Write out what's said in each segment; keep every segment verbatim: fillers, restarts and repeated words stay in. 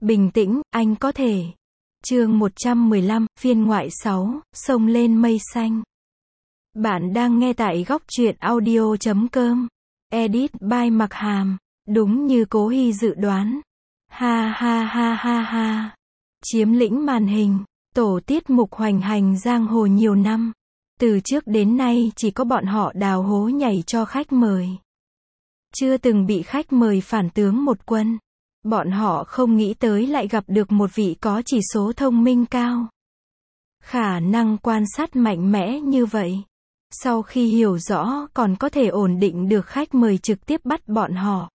Bình tĩnh, anh có thể. Chương một trăm mười lăm, phiên ngoại sáu, sông lên mây xanh. Bạn đang nghe tại góc truyện audio chấm com. Edit by Mặc Hàm. Đúng như Cố Hy dự đoán. Ha ha ha ha ha. Chiếm lĩnh màn hình. Tổ tiết mục hoành hành giang hồ nhiều năm. Từ trước đến nay chỉ có bọn họ đào hố nhảy cho khách mời. Chưa từng bị khách mời phản tướng một quân. Bọn họ không nghĩ tới lại gặp được một vị có chỉ số thông minh cao. Khả năng quan sát mạnh mẽ như vậy. Sau khi hiểu rõ còn có thể ổn định được khách mời trực tiếp bắt bọn họ.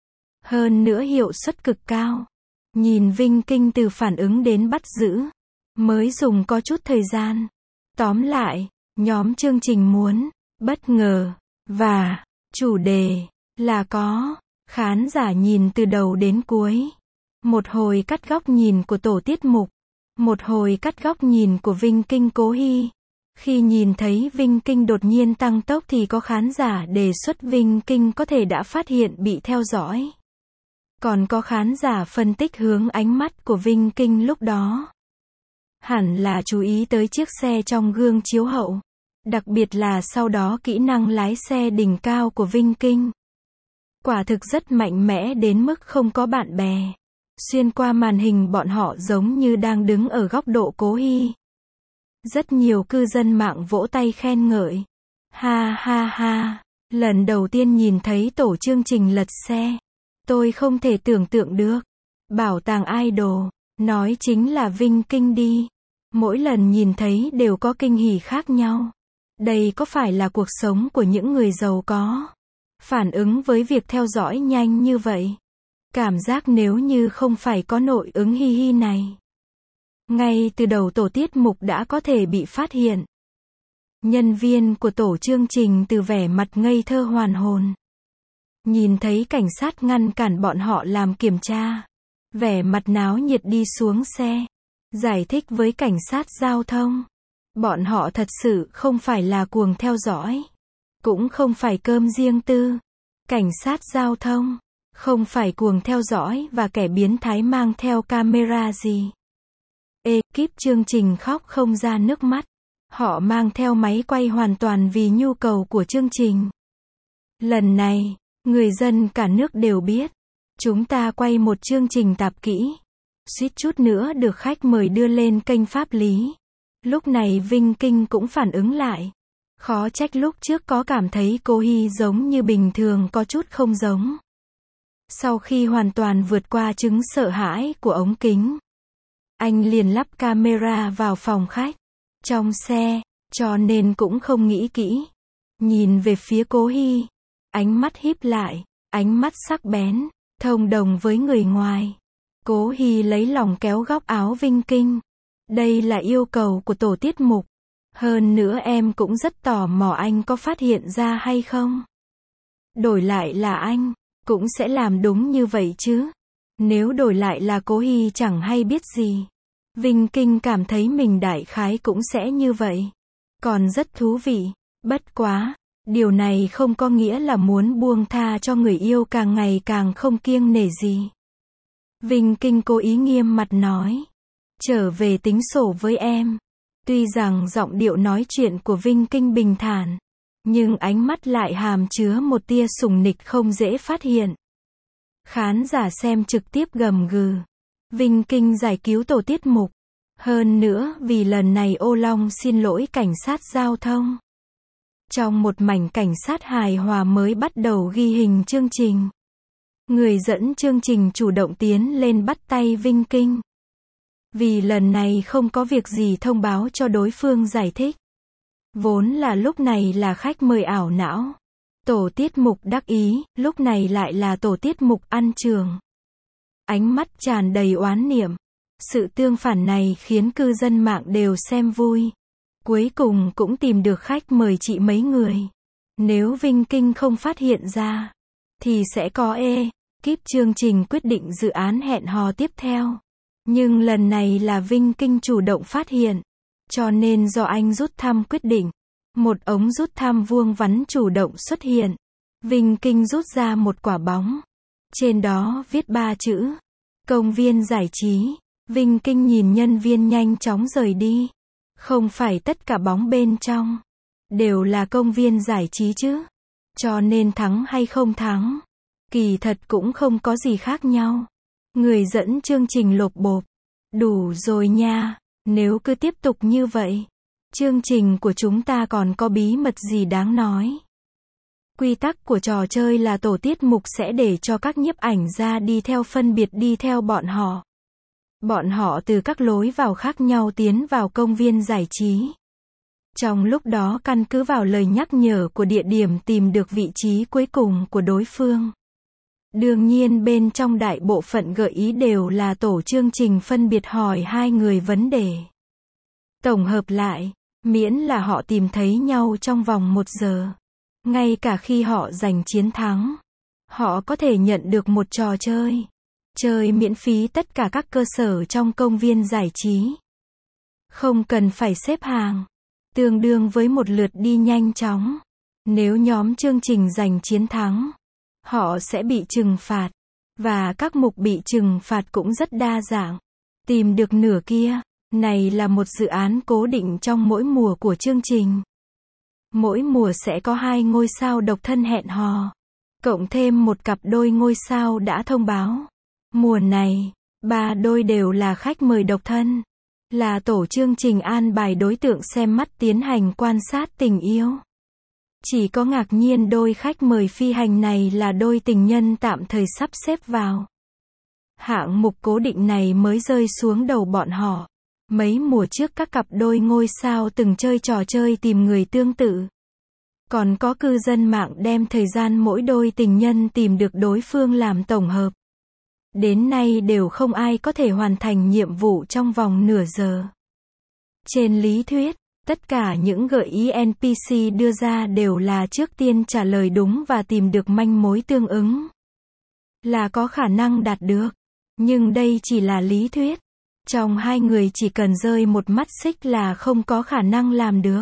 Hơn nữa hiệu suất cực cao. Nhìn Vinh Kinh từ phản ứng đến bắt giữ. Mới dùng có chút thời gian. Tóm lại, nhóm chương trình muốn, bất ngờ, và, chủ đề, là có. Khán giả nhìn từ đầu đến cuối. Một hồi cắt góc nhìn của tổ tiết mục. Một hồi cắt góc nhìn của Vinh Kinh Cố Hy. Khi nhìn thấy Vinh Kinh đột nhiên tăng tốc thì có khán giả đề xuất Vinh Kinh có thể đã phát hiện bị theo dõi. Còn có khán giả phân tích hướng ánh mắt của Vinh Kinh lúc đó. Hẳn là chú ý tới chiếc xe trong gương chiếu hậu. Đặc biệt là sau đó kỹ năng lái xe đỉnh cao của Vinh Kinh. Quả thực rất mạnh mẽ đến mức không có bạn bè. Xuyên qua màn hình bọn họ giống như đang đứng ở góc độ Cố Hy. Rất nhiều cư dân mạng vỗ tay khen ngợi. Ha ha ha, lần đầu tiên nhìn thấy tổ chương trình lật xe. Tôi không thể tưởng tượng được. Bảo tàng idol, nói chính là Vinh Kinh đi. Mỗi lần nhìn thấy đều có kinh hỉ khác nhau. Đây có phải là cuộc sống của những người giàu có? Phản ứng với việc theo dõi nhanh như vậy. Cảm giác nếu như không phải có nội ứng hi hi này. Ngay từ đầu tổ tiết mục đã có thể bị phát hiện. Nhân viên của tổ chương trình từ vẻ mặt ngây thơ hoàn hồn. Nhìn thấy cảnh sát ngăn cản bọn họ làm kiểm tra. Vẻ mặt náo nhiệt đi xuống xe. Giải thích với cảnh sát giao thông. Bọn họ thật sự không phải là cuồng theo dõi. Cũng không phải cơm riêng tư. Cảnh sát giao thông. Không phải cuồng theo dõi và kẻ biến thái mang theo camera gì. Ekip chương trình khóc không ra nước mắt. Họ mang theo máy quay hoàn toàn vì nhu cầu của chương trình. Lần này, người dân cả nước đều biết. Chúng ta quay một chương trình tạp kỹ. Suýt chút nữa được khách mời đưa lên kênh pháp lý. Lúc này Vinh Kinh cũng phản ứng lại. Khó trách lúc trước có cảm thấy Cố Hy giống như bình thường có chút không giống. Sau khi hoàn toàn vượt qua chứng sợ hãi của ống kính. Anh liền lắp camera vào phòng khách. Trong xe, cho nên cũng không nghĩ kỹ. Nhìn về phía Cố Hy. Ánh mắt híp lại, ánh mắt sắc bén, thông đồng với người ngoài. Cố Hy lấy lòng kéo góc áo Vinh Kinh. Đây là yêu cầu của tổ tiết mục. Hơn nữa em cũng rất tò mò anh có phát hiện ra hay không. Đổi lại là anh, cũng sẽ làm đúng như vậy chứ. Nếu đổi lại là Cố Hy chẳng hay biết gì. Vinh Kinh cảm thấy mình đại khái cũng sẽ như vậy. Còn rất thú vị. Bất quá, điều này không có nghĩa là muốn buông tha cho người yêu càng ngày càng không kiêng nể gì. Vinh Kinh cố ý nghiêm mặt nói. Trở về tính sổ với em. Tuy rằng giọng điệu nói chuyện của Vinh Kinh bình thản. Nhưng ánh mắt lại hàm chứa một tia sủng nịch không dễ phát hiện. Khán giả xem trực tiếp gầm gừ. Vinh Kinh giải cứu tổ tiết mục. Hơn nữa vì lần này Ô Long xin lỗi cảnh sát giao thông. Trong một mảnh cảnh sát hài hòa mới bắt đầu ghi hình chương trình. Người dẫn chương trình chủ động tiến lên bắt tay Vinh Kinh. Vì lần này không có việc gì thông báo cho đối phương giải thích. Vốn là lúc này là khách mời ảo não. Tổ tiết mục đắc ý, lúc này lại là tổ tiết mục ăn trường. Ánh mắt tràn đầy oán niệm. Sự tương phản này khiến cư dân mạng đều xem vui. Cuối cùng cũng tìm được khách mời chị mấy người. Nếu Vinh Kinh không phát hiện ra, thì sẽ có ê. Kíp chương trình quyết định dự án hẹn hò tiếp theo. Nhưng lần này là Vinh Kinh chủ động phát hiện. Cho nên do anh rút thăm quyết định. Một ống rút thăm vuông vắn chủ động xuất hiện. Vinh Kinh rút ra một quả bóng. Trên đó viết ba chữ. Công viên giải trí. Vinh Kinh nhìn nhân viên nhanh chóng rời đi. Không phải tất cả bóng bên trong đều là công viên giải trí chứ. Cho nên thắng hay không thắng, kỳ thật cũng không có gì khác nhau. Người dẫn chương trình lộp bộp. Đủ rồi nha, nếu cứ tiếp tục như vậy, chương trình của chúng ta còn có bí mật gì đáng nói. Quy tắc của trò chơi là tổ tiết mục sẽ để cho các nhiếp ảnh gia đi theo phân biệt đi theo bọn họ. Bọn họ từ các lối vào khác nhau tiến vào công viên giải trí. Trong lúc đó căn cứ vào lời nhắc nhở của địa điểm tìm được vị trí cuối cùng của đối phương. Đương nhiên bên trong đại bộ phận gợi ý đều là tổ chương trình phân biệt hỏi hai người vấn đề. Tổng hợp lại, miễn là họ tìm thấy nhau trong vòng một giờ. Ngay cả khi họ giành chiến thắng, họ có thể nhận được một trò chơi. Chơi miễn phí tất cả các cơ sở trong công viên giải trí. Không cần phải xếp hàng. Tương đương với một lượt đi nhanh chóng. Nếu nhóm chương trình giành chiến thắng, họ sẽ bị trừng phạt. Và các mục bị trừng phạt cũng rất đa dạng. Tìm được nửa kia. Này là một dự án cố định trong mỗi mùa của chương trình. Mỗi mùa sẽ có hai ngôi sao độc thân hẹn hò. Cộng thêm một cặp đôi ngôi sao đã thông báo. Mùa này, ba đôi đều là khách mời độc thân. Là tổ chương trình an bài đối tượng xem mắt tiến hành quan sát tình yêu. Chỉ có ngạc nhiên đôi khách mời phi hành này là đôi tình nhân tạm thời sắp xếp vào. Hạng mục cố định này mới rơi xuống đầu bọn họ. Mấy mùa trước các cặp đôi ngôi sao từng chơi trò chơi tìm người tương tự. Còn có cư dân mạng đem thời gian mỗi đôi tình nhân tìm được đối phương làm tổng hợp. Đến nay đều không ai có thể hoàn thành nhiệm vụ trong vòng nửa giờ. Trên lý thuyết, tất cả những gợi ý en pê xê đưa ra đều là trước tiên trả lời đúng và tìm được manh mối tương ứng. Là có khả năng đạt được. Nhưng đây chỉ là lý thuyết. Trong hai người chỉ cần rơi một mắt xích là không có khả năng làm được.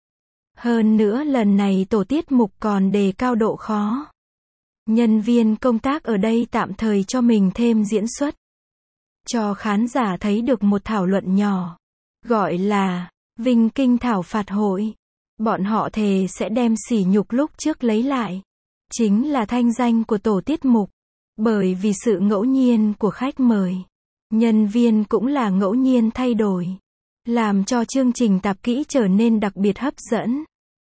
Hơn nữa lần này tổ tiết mục còn đề cao độ khó. Nhân viên công tác ở đây tạm thời cho mình thêm diễn xuất. Cho khán giả thấy được một thảo luận nhỏ. Gọi là Vinh Kinh thảo phạt hội. Bọn họ thề sẽ đem sỉ nhục lúc trước lấy lại. Chính là thanh danh của tổ tiết mục. Bởi vì sự ngẫu nhiên của khách mời. Nhân viên cũng là ngẫu nhiên thay đổi. Làm cho chương trình tạp kỹ trở nên đặc biệt hấp dẫn.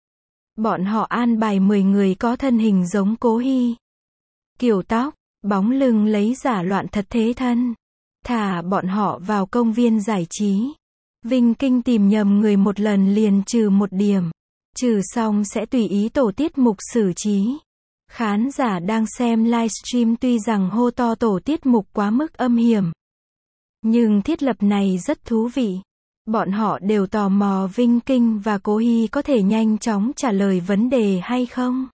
Bọn họ an bài mười người có thân hình giống Cố Hy. Kiểu tóc, bóng lưng lấy giả loạn thật thế thân. Thả bọn họ vào công viên giải trí. Vinh Kinh tìm nhầm người một lần liền trừ một điểm. Trừ xong sẽ tùy ý tổ tiết mục xử trí. Khán giả đang xem livestream tuy rằng hô to tổ tiết mục quá mức âm hiểm. Nhưng thiết lập này rất thú vị. Bọn họ đều tò mò Vinh Kinh và Cố Hy có thể nhanh chóng trả lời vấn đề hay không.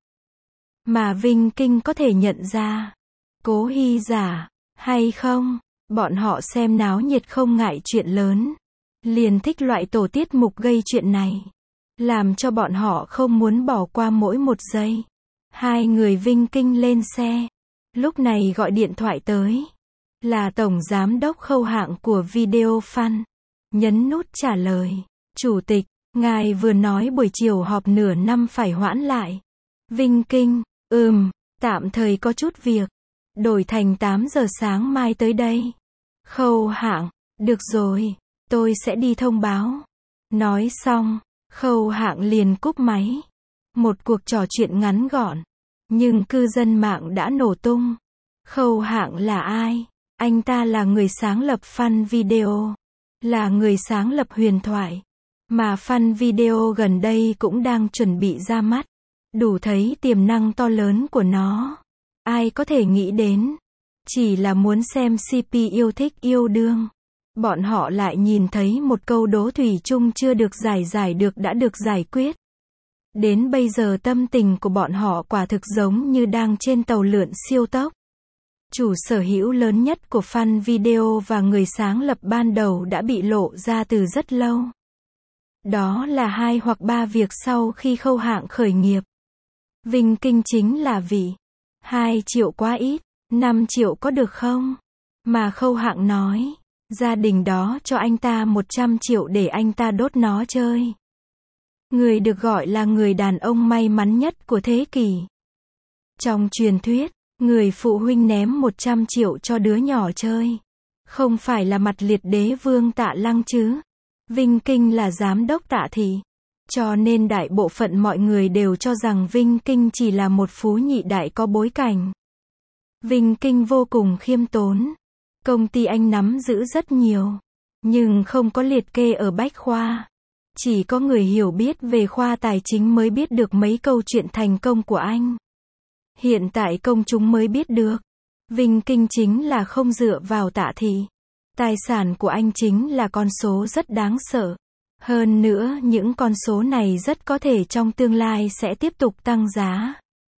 Mà Vinh Kinh có thể nhận ra Cố Hy giả hay không. Bọn họ xem náo nhiệt không ngại chuyện lớn. Liền thích loại tổ tiết mục gây chuyện này. Làm cho bọn họ không muốn bỏ qua mỗi một giây. Hai người Vinh Kinh lên xe. Lúc này gọi điện thoại tới. Là tổng giám đốc Khâu Hạng của Video Fun. Nhấn nút trả lời. Chủ tịch, ngài vừa nói buổi chiều họp nửa năm phải hoãn lại. Vinh Kinh, ừm, tạm thời có chút việc. Đổi thành tám giờ sáng mai tới đây. Khâu Hạng, được rồi, tôi sẽ đi thông báo. Nói xong, Khâu Hạng liền cúp máy. Một cuộc trò chuyện ngắn gọn. Nhưng cư dân mạng đã nổ tung. Khâu Hạng là ai? Anh ta là người sáng lập Fun Video. Là người sáng lập Huyền Thoại. Mà Fun Video gần đây cũng đang chuẩn bị ra mắt. Đủ thấy tiềm năng to lớn của nó. Ai có thể nghĩ đến. Chỉ là muốn xem xê pê yêu thích yêu đương. Bọn họ lại nhìn thấy một câu đố thủy chung chưa được giải giải được đã được giải quyết. Đến bây giờ tâm tình của bọn họ quả thực giống như đang trên tàu lượn siêu tốc. Chủ sở hữu lớn nhất của Fun Video và người sáng lập ban đầu đã bị lộ ra từ rất lâu. Đó là hai hoặc ba việc sau khi Khâu Hạng khởi nghiệp. Vinh Kinh chính là vị. hai triệu quá ít, năm triệu có được không? Mà Khâu Hạng nói, gia đình đó cho anh ta một trăm triệu để anh ta đốt nó chơi. Người được gọi là người đàn ông may mắn nhất của thế kỷ. Trong truyền thuyết, người phụ huynh ném một trăm triệu cho đứa nhỏ chơi. Không phải là mặt liệt đế vương Tạ Lăng chứ. Vinh Kinh là giám đốc Tạ Thị. Cho nên đại bộ phận mọi người đều cho rằng Vinh Kinh chỉ là một phú nhị đại có bối cảnh. Vinh Kinh vô cùng khiêm tốn. Công ty anh nắm giữ rất nhiều, nhưng không có liệt kê ở bách khoa. Chỉ có người hiểu biết về khoa tài chính mới biết được mấy câu chuyện thành công của anh. Hiện tại công chúng mới biết được. Vinh Kinh chính là không dựa vào Tạ Thị. Tài sản của anh chính là con số rất đáng sợ. Hơn nữa, những con số này rất có thể trong tương lai sẽ tiếp tục tăng giá.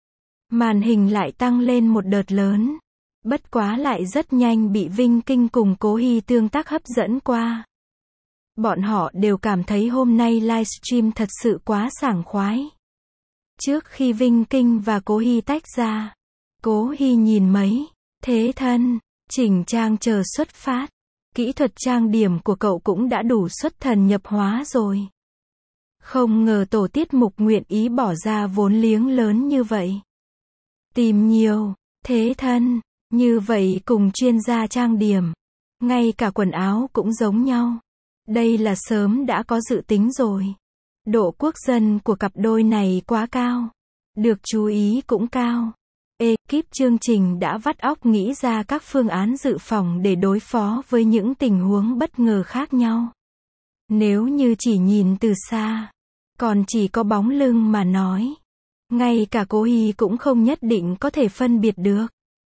Màn hình lại tăng lên một đợt lớn. Bất quá lại rất nhanh bị Vinh Kinh cùng Cố Hy tương tác hấp dẫn qua. Bọn họ đều cảm thấy hôm nay livestream thật sự quá sảng khoái. Trước khi Vinh Kinh và Cố Hy tách ra, Cố Hy nhìn mấy thế thân, chỉnh trang chờ xuất phát. Kỹ thuật trang điểm của cậu cũng đã đủ xuất thần nhập hóa rồi. Không ngờ tổ tiết mục nguyện ý bỏ ra vốn liếng lớn như vậy. Tìm nhiều thế thân như vậy cùng chuyên gia trang điểm. Ngay cả quần áo cũng giống nhau. Đây là sớm đã có dự tính rồi. Độ quốc dân của cặp đôi này quá cao. Được chú ý cũng cao. Ekip chương trình đã vắt óc nghĩ ra các phương án dự phòng để đối phó với những tình huống bất ngờ khác nhau. Nếu như chỉ nhìn từ xa, còn chỉ có bóng lưng mà nói, ngay cả Cố Hy cũng không nhất định có thể phân biệt được.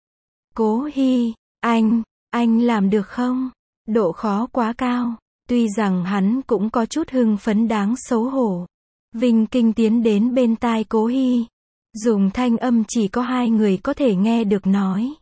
Cố Hy, anh, anh làm được không? Độ khó quá cao. Tuy rằng hắn cũng có chút hưng phấn đáng xấu hổ. Vinh Kinh tiến đến bên tai Cố Hy, dùng thanh âm chỉ có hai người có thể nghe được nói.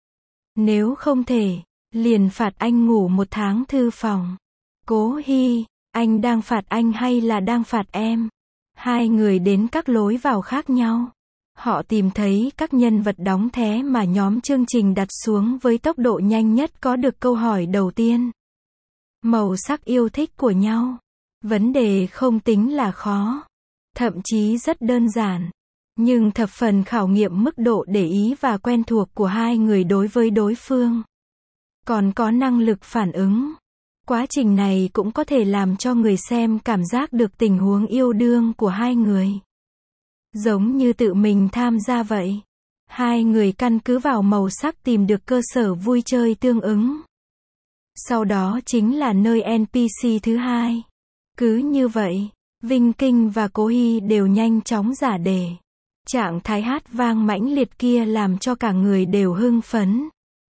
Nếu không thể, liền phạt anh ngủ một tháng thư phòng. Cố Hy, anh đang phạt anh hay là đang phạt em? Hai người đến các lối vào khác nhau. Họ tìm thấy các nhân vật đóng thé mà nhóm chương trình đặt xuống với tốc độ nhanh nhất có được câu hỏi đầu tiên. Màu sắc yêu thích của nhau. Vấn đề không tính là khó. Thậm chí rất đơn giản. Nhưng thập phần khảo nghiệm mức độ để ý và quen thuộc của hai người đối với đối phương. Còn có năng lực phản ứng. Quá trình này cũng có thể làm cho người xem cảm giác được tình huống yêu đương của hai người. Giống như tự mình tham gia vậy. Hai người căn cứ vào màu sắc tìm được cơ sở vui chơi tương ứng. Sau đó chính là nơi en pê xê thứ hai. Cứ như vậy, Vinh Kinh và Cố Hy đều nhanh chóng giả đề. Trạng thái hát vang mãnh liệt kia làm cho cả người đều hưng phấn.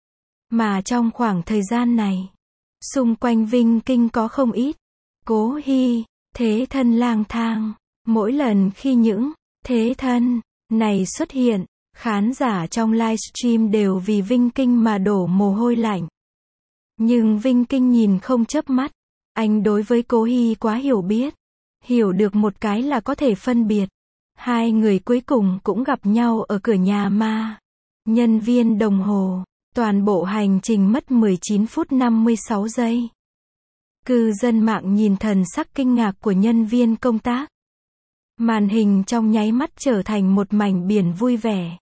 Mà trong khoảng thời gian này, xung quanh Vinh Kinh có không ít Cố Hy, thế thân lang thang. Mỗi lần khi những thế thân này xuất hiện, khán giả trong livestream đều vì Vinh Kinh mà đổ mồ hôi lạnh. Nhưng Vinh Kinh nhìn không chớp mắt. Anh đối với Cố Hy quá hiểu biết. Hiểu được một cái là có thể phân biệt. Hai người cuối cùng cũng gặp nhau ở cửa nhà ma. Nhân viên đồng hồ. Toàn bộ hành trình mất mười chín phút năm mươi sáu giây. Cư dân mạng nhìn thần sắc kinh ngạc của nhân viên công tác. Màn hình trong nháy mắt trở thành một mảnh biển vui vẻ.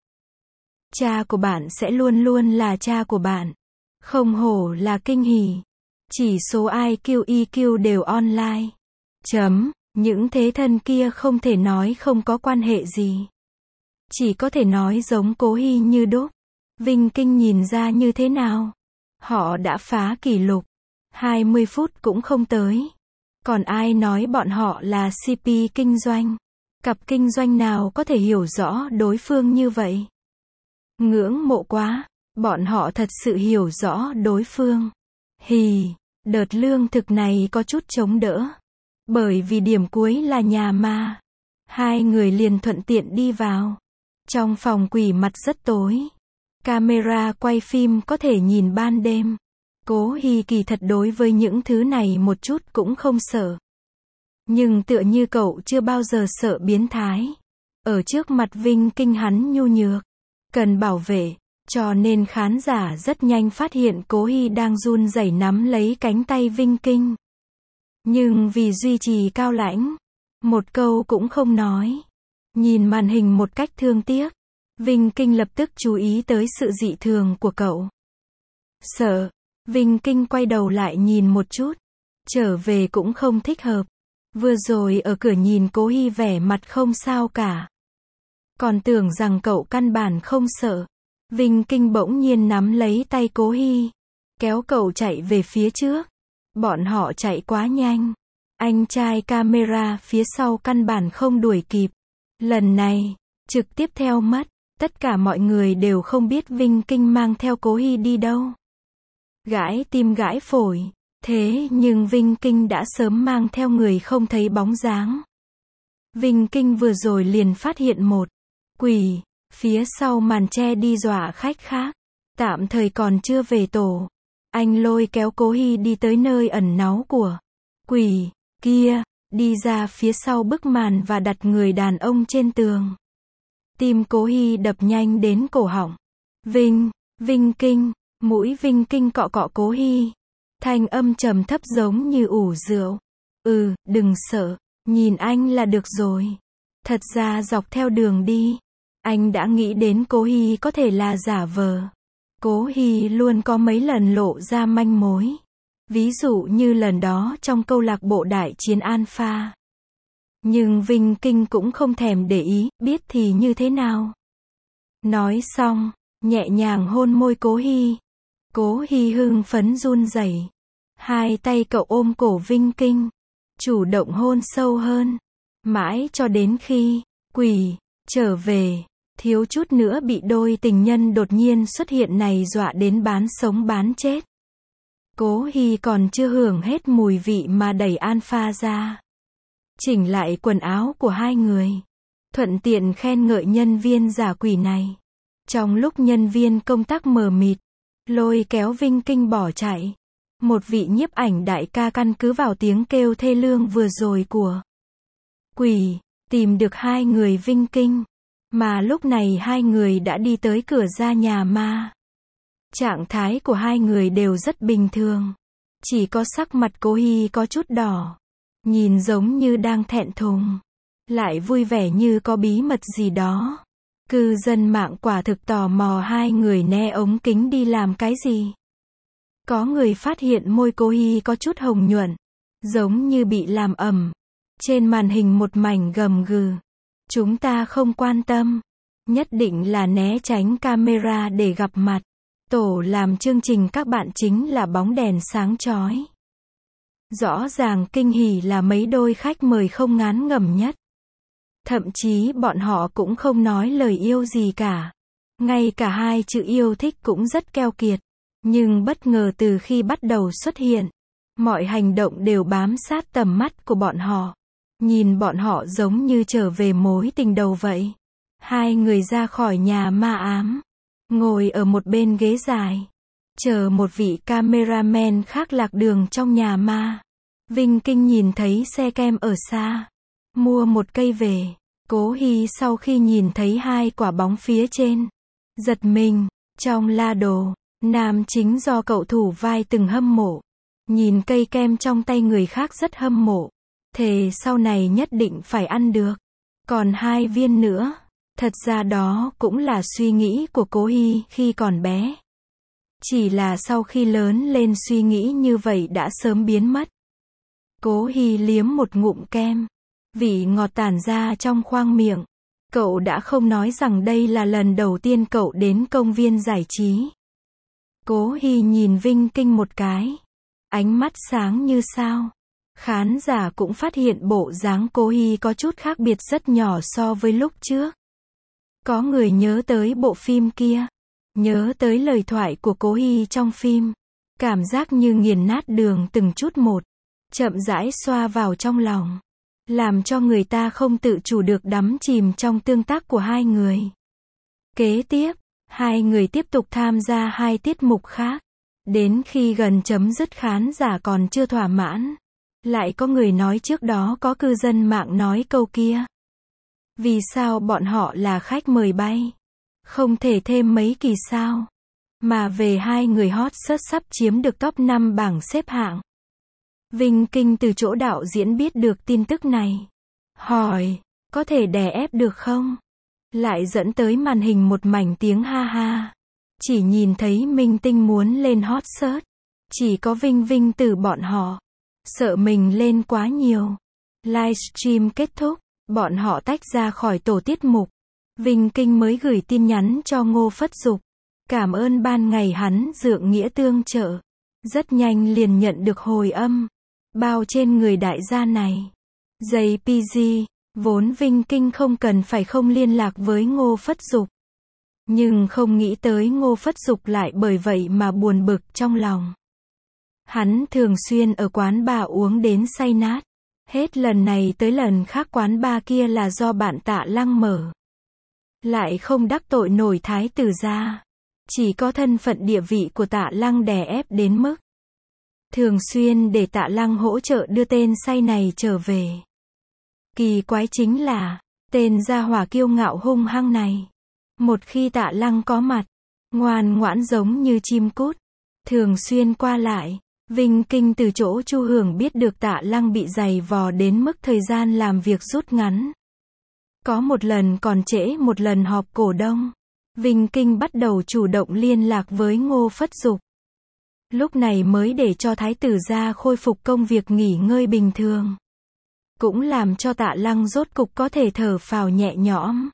Cha của bạn sẽ luôn luôn là cha của bạn. Không hổ là kinh hỉ. Chỉ số i kiu e quy đều online. Chấm, những thế thân kia không thể nói không có quan hệ gì. Chỉ có thể nói giống Cố Hy như đúc. Vinh Kinh nhìn ra như thế nào? Họ đã phá kỷ lục. hai mươi phút cũng không tới. Còn ai nói bọn họ là xê pê kinh doanh? Cặp kinh doanh nào có thể hiểu rõ đối phương như vậy? Ngưỡng mộ quá. Bọn họ thật sự hiểu rõ đối phương. Hì, đợt lương thực này có chút chống đỡ. Bởi vì điểm cuối là nhà ma. Hai người liền thuận tiện đi vào. Trong phòng quỷ mặt rất tối. Camera quay phim có thể nhìn ban đêm. Cố Hy kỳ thật đối với những thứ này một chút cũng không sợ. Nhưng tựa như cậu chưa bao giờ sợ biến thái. Ở trước mặt Vinh Kinh hắn nhu nhược. Cần bảo vệ. Cho nên khán giả rất nhanh phát hiện Cố Hy đang run rẩy nắm lấy cánh tay Vinh Kinh. Nhưng vì duy trì cao lãnh, một câu cũng không nói. Nhìn màn hình một cách thương tiếc, Vinh Kinh lập tức chú ý tới sự dị thường của cậu. Sợ, Vinh Kinh quay đầu lại nhìn một chút. Trở về cũng không thích hợp. Vừa rồi ở cửa nhìn Cố Hy vẻ mặt không sao cả. Còn tưởng rằng cậu căn bản không sợ. Vinh Kinh bỗng nhiên nắm lấy tay Cố Hy, kéo cậu chạy về phía trước. Bọn họ chạy quá nhanh. Anh trai camera phía sau căn bản không đuổi kịp. Lần này, trực tiếp theo mất. Tất cả mọi người đều không biết Vinh Kinh mang theo Cố Hy đi đâu. Gãi tim gãi phổi. Thế nhưng Vinh Kinh đã sớm mang theo người không thấy bóng dáng. Vinh Kinh vừa rồi liền phát hiện một quỷ phía sau màn che đi dọa khách khác. Tạm thời còn chưa về tổ. Anh lôi kéo Cố Hy đi tới nơi ẩn náu của quỷ kia, đi ra phía sau bức màn và đặt người đàn ông trên tường. Tim Cố Hy đập nhanh đến cổ họng. Vinh, Vinh Kinh, mũi Vinh Kinh cọ cọ Cố Hy. Thanh âm trầm thấp giống như ủ rượu. Ừ, đừng sợ, nhìn anh là được rồi. Thật ra dọc theo đường đi, anh đã nghĩ đến Cố Hy có thể là giả vờ. Cố Hy luôn có mấy lần lộ ra manh mối. Ví dụ như lần đó trong câu lạc bộ đại chiến Alpha. Nhưng Vinh Kinh cũng không thèm để ý, biết thì như thế nào. Nói xong, nhẹ nhàng hôn môi Cố Hy. Cố Hy hưng phấn run rẩy. Hai tay cậu ôm cổ Vinh Kinh, chủ động hôn sâu hơn. Mãi cho đến khi quỷ trở về, thiếu chút nữa bị đôi tình nhân đột nhiên xuất hiện này dọa đến bán sống bán chết. Cố Hy còn chưa hưởng hết mùi vị mà đẩy Alpha ra, chỉnh lại quần áo của hai người, thuận tiện khen ngợi nhân viên giả quỷ này. Trong lúc nhân viên công tác mờ mịt, lôi kéo Vinh Kinh bỏ chạy, một vị nhiếp ảnh đại ca căn cứ vào tiếng kêu thê lương vừa rồi của quỷ, tìm được hai người Vinh Kinh. Mà lúc này hai người đã đi tới cửa ra nhà ma. Trạng thái của hai người đều rất bình thường. Chỉ có sắc mặt Cố Hy có chút đỏ. Nhìn giống như đang thẹn thùng. Lại vui vẻ như có bí mật gì đó. Cư dân mạng quả thực tò mò hai người né ống kính đi làm cái gì. Có người phát hiện môi Cố Hy có chút hồng nhuận. Giống như bị làm ẩm. Trên màn hình một mảnh gầm gừ. Chúng ta không quan tâm. Nhất định là né tránh camera để gặp mặt. Tổ làm chương trình các bạn chính là bóng đèn sáng chói. Rõ ràng kinh hỉ là mấy đôi khách mời không ngán ngẩm nhất. Thậm chí bọn họ cũng không nói lời yêu gì cả. Ngay cả hai chữ yêu thích cũng rất keo kiệt. Nhưng bất ngờ từ khi bắt đầu xuất hiện, mọi hành động đều bám sát tầm mắt của bọn họ. Nhìn bọn họ giống như trở về mối tình đầu vậy. Hai người ra khỏi nhà ma ám, ngồi ở một bên ghế dài, chờ một vị cameraman khác lạc đường trong nhà ma. Vinh Kinh nhìn thấy xe kem ở xa, mua một cây về. Cố Hy sau khi nhìn thấy hai quả bóng phía trên, giật mình. Trong la đồ, nam chính do cậu thủ vai từng hâm mộ. Nhìn cây kem trong tay người khác rất hâm mộ. Thề sau này nhất định phải ăn được. Còn hai viên nữa. Thật ra đó cũng là suy nghĩ của Cố Hy khi còn bé. Chỉ là sau khi lớn lên suy nghĩ như vậy đã sớm biến mất. Cố Hy liếm một ngụm kem. Vị ngọt tản ra trong khoang miệng. Cậu đã không nói rằng đây là lần đầu tiên cậu đến công viên giải trí. Cố Hy nhìn Vinh Kinh một cái. Ánh mắt sáng như sao. Khán giả cũng phát hiện bộ dáng Cố Hy có chút khác biệt rất nhỏ so với lúc trước. Có người nhớ tới bộ phim kia. Nhớ tới lời thoại của Cố Hy trong phim. Cảm giác như nghiền nát đường từng chút một. Chậm rãi xoa vào trong lòng. Làm cho người ta không tự chủ được đắm chìm trong tương tác của hai người. Kế tiếp, hai người tiếp tục tham gia hai tiết mục khác. Đến khi gần chấm dứt khán giả còn chưa thỏa mãn. Lại có người nói trước đó có cư dân mạng nói câu kia. Vì sao bọn họ là khách mời bay? Không thể thêm mấy kỳ sao. Mà về hai người hot search sắp chiếm được top năm bảng xếp hạng. Vinh Kinh từ chỗ đạo diễn biết được tin tức này. Hỏi, có thể đè ép được không? Lại dẫn tới màn hình một mảnh tiếng ha ha. Chỉ nhìn thấy minh tinh muốn lên hot search. Chỉ có Vinh Vinh từ bọn họ. Sợ mình lên quá nhiều. Livestream kết thúc, bọn họ tách ra khỏi tổ tiết mục. Vinh Kinh mới gửi tin nhắn cho Ngô Phất Dục. Cảm ơn ban ngày hắn dượng nghĩa tương trợ. Rất nhanh liền nhận được hồi âm. Bao trên người đại gia này. jay pê giê, vốn Vinh Kinh không cần phải không liên lạc với Ngô Phất Dục. Nhưng không nghĩ tới Ngô Phất Dục lại bởi vậy mà buồn bực trong lòng. Hắn thường xuyên ở quán bar uống đến say nát. Hết lần này tới lần khác quán bar kia là do bạn Tạ Lăng mở. Lại không đắc tội nổi thái tử gia. Chỉ có thân phận địa vị của Tạ Lăng đè ép đến mức. Thường xuyên để Tạ Lăng hỗ trợ đưa tên say này trở về. Kỳ quái chính là, tên gia hỏa kiêu ngạo hung hăng này. Một khi Tạ Lăng có mặt, ngoan ngoãn giống như chim cút. Thường xuyên qua lại. Vinh Kinh từ chỗ Chu Hưởng biết được Tạ Lăng bị giày vò đến mức thời gian làm việc rút ngắn. Có một lần còn trễ một lần họp cổ đông. Vinh Kinh bắt đầu chủ động liên lạc với Ngô Phất Dục. Lúc này mới để cho thái tử gia khôi phục công việc nghỉ ngơi bình thường. Cũng làm cho Tạ Lăng rốt cục có thể thở phào nhẹ nhõm.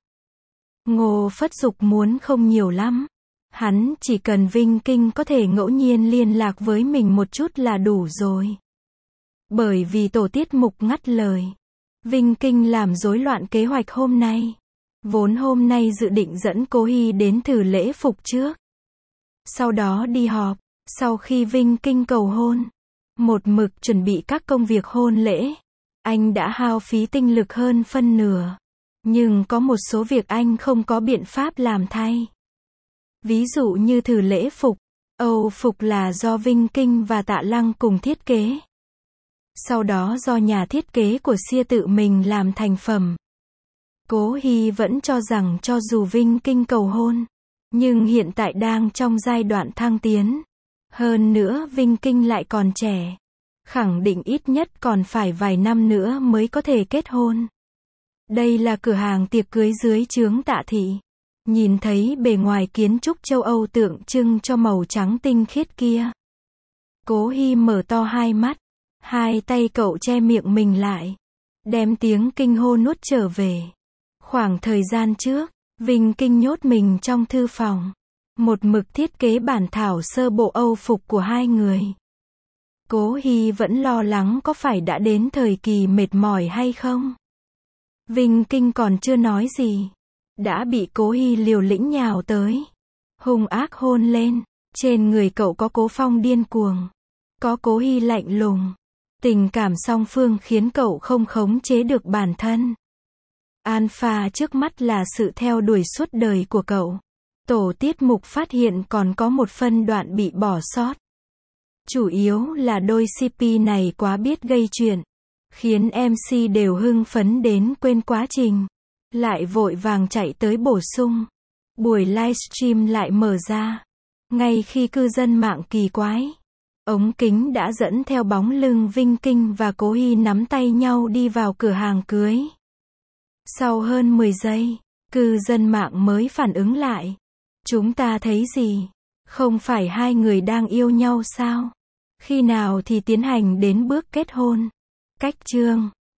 Ngô Phất Dục muốn không nhiều lắm. Hắn chỉ cần Vinh Kinh có thể ngẫu nhiên liên lạc với mình một chút là đủ rồi. Bởi vì tổ tiết mục ngắt lời. Vinh Kinh làm rối loạn kế hoạch hôm nay. Vốn hôm nay dự định dẫn Cố Hy đến thử lễ phục trước. Sau đó đi họp. Sau khi Vinh Kinh cầu hôn. Một mực chuẩn bị các công việc hôn lễ. Anh đã hao phí tinh lực hơn phân nửa. Nhưng có một số việc anh không có biện pháp làm thay. Ví dụ như thử lễ phục. Âu phục là do Vinh Kinh và Tạ Lăng cùng thiết kế. Sau đó do nhà thiết kế của Sia tự mình làm thành phẩm. Cố Hy vẫn cho rằng cho dù Vinh Kinh cầu hôn, nhưng hiện tại đang trong giai đoạn thăng tiến. Hơn nữa Vinh Kinh lại còn trẻ. Khẳng định ít nhất còn phải vài năm nữa mới có thể kết hôn. Đây là cửa hàng tiệc cưới dưới trướng Tạ thị. Nhìn thấy bề ngoài kiến trúc châu Âu tượng trưng cho màu trắng tinh khiết kia. Cố Hy mở to hai mắt. Hai tay cậu che miệng mình lại. Đem tiếng kinh hô nuốt trở về. Khoảng thời gian trước, Vinh Kinh nhốt mình trong thư phòng. Một mực thiết kế bản thảo sơ bộ Âu phục của hai người. Cố Hy vẫn lo lắng có phải đã đến thời kỳ mệt mỏi hay không. Vinh Kinh còn chưa nói gì. Đã bị Cố Hy liều lĩnh nhào tới. Hung ác hôn lên. Trên người cậu có Cố Phong điên cuồng. Có Cố Hy lạnh lùng. Tình cảm song phương khiến cậu không khống chế được bản thân. Alpha trước mắt là sự theo đuổi suốt đời của cậu. Tổ tiết mục phát hiện còn có một phân đoạn bị bỏ sót. Chủ yếu là đôi xê pê này quá biết gây chuyện. Khiến em xê đều hưng phấn đến quên quá trình. Lại vội vàng chạy tới bổ sung. Buổi livestream lại mở ra. Ngay khi cư dân mạng kỳ quái. Ống kính đã dẫn theo bóng lưng Vinh Kinh và Cố Hy nắm tay nhau đi vào cửa hàng cưới. Sau hơn mười giây, cư dân mạng mới phản ứng lại. Chúng ta thấy gì? Không phải hai người đang yêu nhau sao? Khi nào thì tiến hành đến bước kết hôn? Cách chương